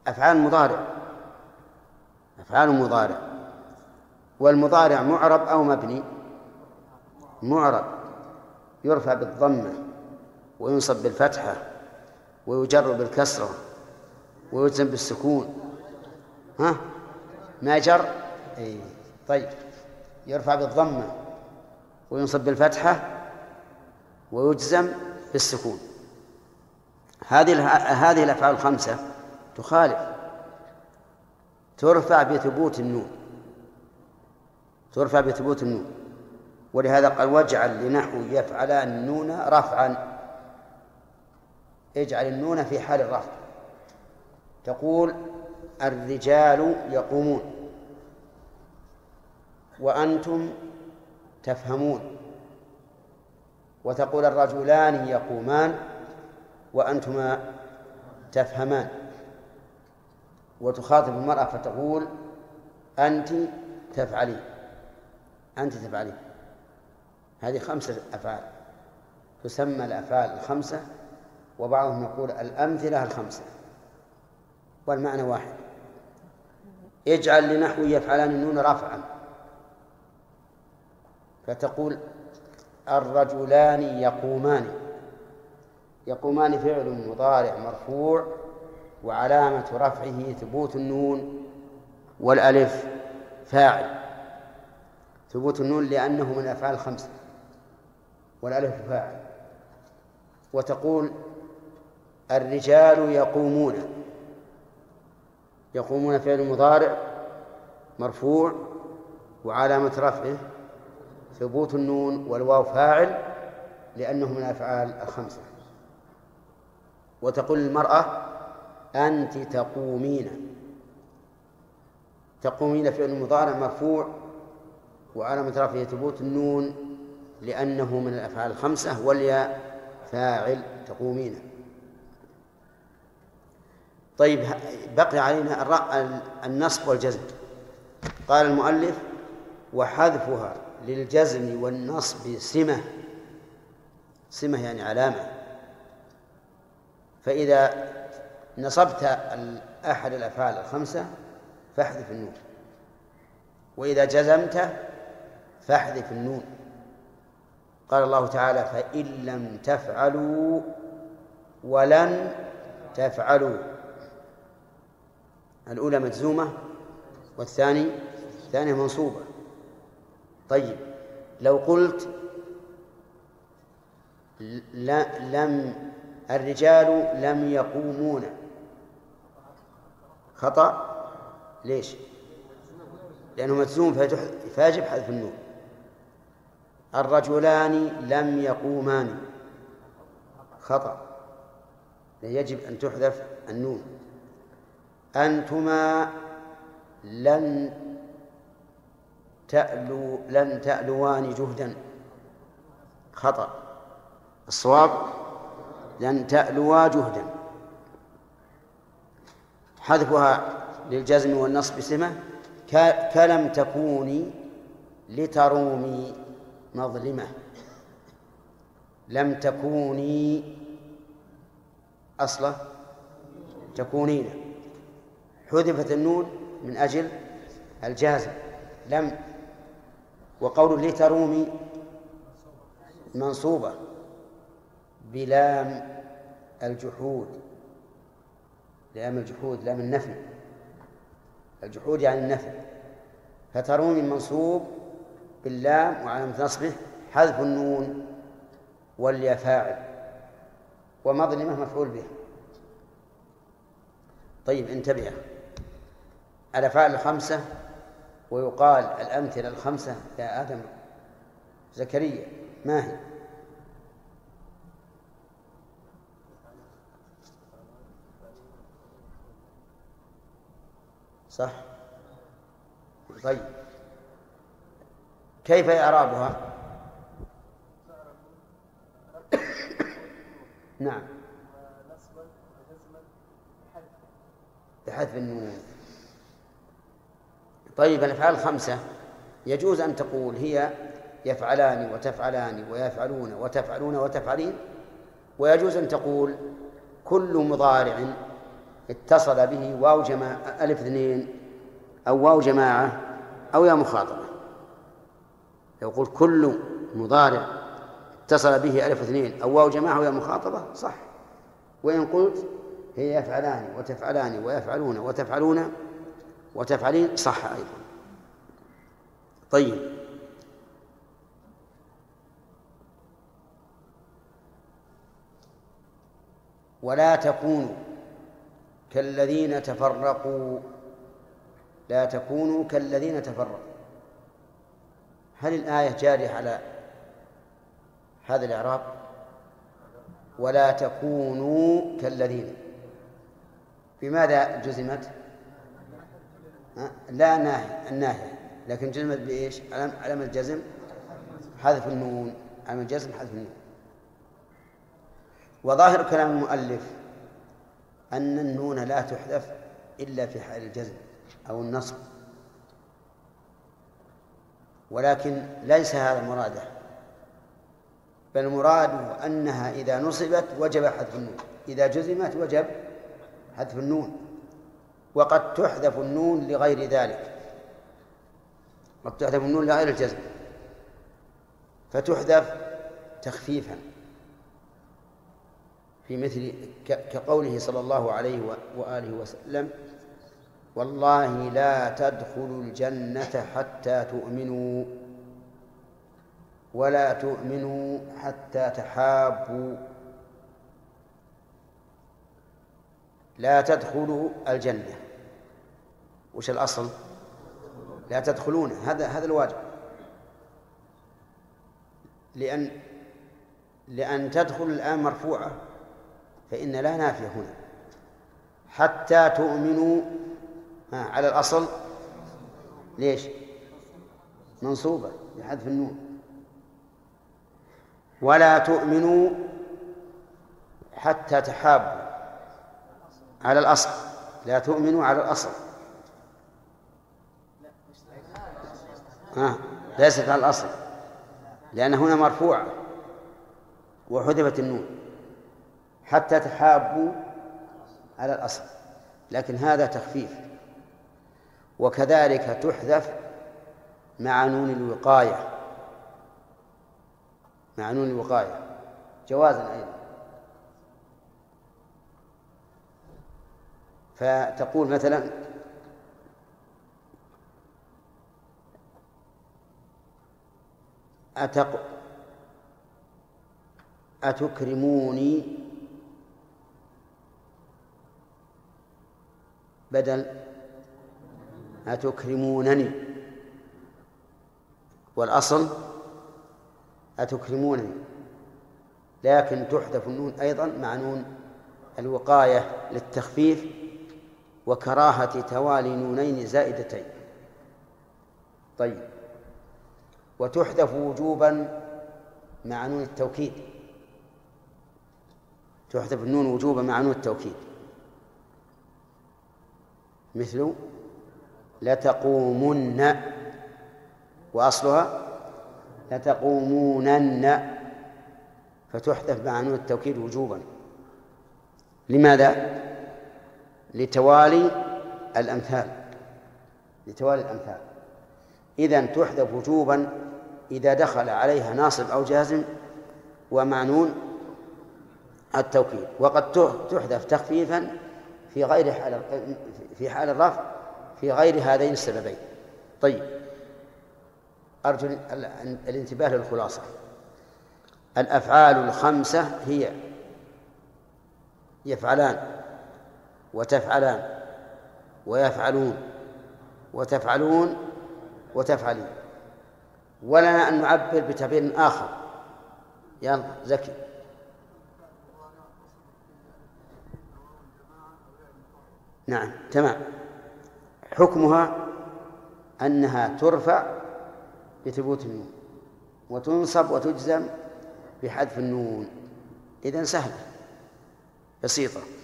أفعال مضارع، أفعال مضارع. والمضارع معرب أو مبني؟ معرب، يرفع بالضمة وينصب بالفتحة ويجر بالكسرة ويجزم بالسكون. ها ما جر؟ أي طيب، يرفع بالضمة وينصب بالفتحة ويجزم بالسكون. هذه الأفعال الخمسة تخالف، ترفع بثبوت النون، ترفع بثبوت النون. ولهذا قال واجعل لنحو يفعلان النون رفعا، اجعل النون في حال الرفع. تقول الرجال يقومون وأنتم تفهمون، وتقول الرجلان يقومان وأنتما تفهمان. وتخاطب المرأة فتقول أنت تفعلين، أنت تفعلين. هذه خمسة أفعال تسمى الأفعال الخمسة، وبعضهم يقول الأمثلة الخمسة، والمعنى واحد. اجعل لنحو يفعلان النون رفعا، فتقول الرجلان يقومان. يقومان فعل مضارع مرفوع وعلامة رفعه ثبوت النون والألف فاعل، ثبوت النون لأنه من الأفعال الخمسة والألف فاعل. وتقول الرجال يقومون، يقومون فعل مضارع مرفوع وعلامة رفعه ثبوت النون والواو فاعل لأنه من الأفعال الخمسة. وتقول المرأة أنت تقومين، تقومين فعل مضارع مرفوع وعلامة رفعه ثبوت النون لأنه من الأفعال الخمسة والياء فاعل تقومين. طيب بقي علينا النصب والجزم. قال المؤلف وحذفها للجزم والنصب سمة، سمة يعني علامة. فإذا نصبت أحد الأفعال الخمسة فاحذف النون، وإذا جزمت فاحذف النون. قال الله تعالى فإن لم تفعلوا ولن تفعلوا، الأولى مجزومة والثانية منصوبة. طيب لو قلت الرجال لم يقومون خطأ. ليش؟ لأنه مجزوم فيجب حذف النون. الرجلان لم يقومان خطأ، يجب أن تحذف النون. أنتما لن تألوان جهدا خطأ، الصواب لن تألوا جهدا. حذفها للجزم والنصب سمة كلم تكوني لترومي مظلمة. لم تكوني أصله تكونين، حذفت النون من أجل الجازم لم. وقول لترومي منصوبة بلام الجحود، لام الجحود لام النفي، الجحود يعني النفي. فترومي منصوب باللام وعلامة نصبه حذف النون والياء فاعل، ومظلمة مفعول به. طيب انتبه، الأفعال الخمسة ويقال الأمثلة الخمسة يا آدم زكريا ما هي؟ صح؟ طيب كيف إعرابها؟ نعم بحذف النون. طيب الأفعال الخمسة يجوز أن تقول هي يفعلان وتفعلان ويفعلون وتفعلون وتفعلين، ويجوز أن تقول كل مضارع اتصل به واو ألف اثنين أو واو جماعة أو يا مخاطبة. لو قلت كل مضارع اتصل به ألف اثنين أو واو جماعة أو يا مخاطبة صح. وإن قلت هي يفعلان وتفعلان ويفعلون وتفعلون وتفعلين صح أيضا. طيب، ولا تكونوا كالذين تفرقوا. لا تكونوا كالذين تفرقوا، هل الآية جارية على هذا الإعراب؟ ولا تكونوا كالذين، بماذا جزمت؟ لا الناهية، لكن جزمت بإيش؟ علامة الجزم حذف النون، علامة الجزم حذف النون. وظاهر كلام المؤلف أن النون لا تحذف إلا في حال الجزم أو النصب، ولكن ليس هذا مراده، بل المراد أنها إذا نصبت وجب حذف النون، إذا جزمت وجب حذف النون. وقد تحذف النون لغير ذلك، قد تحذف النون لغير الجزم فتحذف تخفيفا، في مثل كقوله صلى الله عليه وآله وسلم: والله لا تدخلوا الجنة حتى تؤمنوا ولا تؤمنوا حتى تحابوا. لا تدخلوا الجنة، وش الأصل؟ لا تدخلون، هذا الواجب، لأن تدخل الآن مرفوعة، فإن لا نافية هنا. حتى تؤمنوا على الأصل ليش؟ منصوبة بحذف النون. ولا تؤمنوا حتى تحابوا على الأصل، لا تؤمنوا على الأصل، ليست على الأصل، لأن هنا مرفوعة وحذفت النون. حتى تحابوا على الأصل، لكن هذا تخفيف. وكذلك تحذف مع نون الوقاية، مع نون الوقاية جوازا أيضا. فتقول مثلا: أتكرموني بدل أتكرمونني، والأصل أتكرمونني، لكن تحذف النون أيضا مع نون الوقاية للتخفيف وكراهة توالي نونين زائدتين. طيب، وتحذف وجوبا مع نون التوكيد، تحذف النون وجوبا مع نون التوكيد، مثل لتقومن، وأصلها لتقومونن، فتحذف مع نون التوكيد وجوبا. لماذا؟ لتوالي الأمثال، لتوالي الأمثال. إذن تحذف وجوبا إذا دخل عليها ناصب أو جازم ومع نون التوكيد، وقد تحذف تخفيفا في حال الرفع في غير هذين السببين. طيب، أرجو الانتباه للخلاصة. الأفعال الخمسة هي يفعلان وتفعلان ويفعلون وتفعلون وتفعلين. ولنا أن نعبر بتعبير آخر. يلا زكي. نعم تمام. حكمها أنها ترفع بثبوت النون وتنصب وتجزم بحذف النون. إذن سهلة بسيطة.